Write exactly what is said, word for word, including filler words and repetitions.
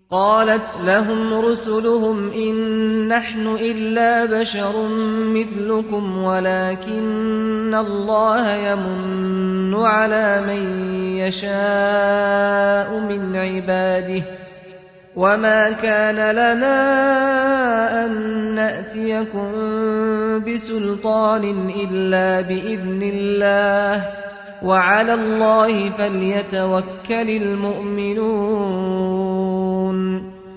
قالت لهم رسلهم إن نحن إلا بشر مثلكم ولكن الله يمن على من يشاء من عباده وما كان لنا أن نأتيكم بسلطان إلا بإذن الله وعلى الله فليتوكل المؤمنون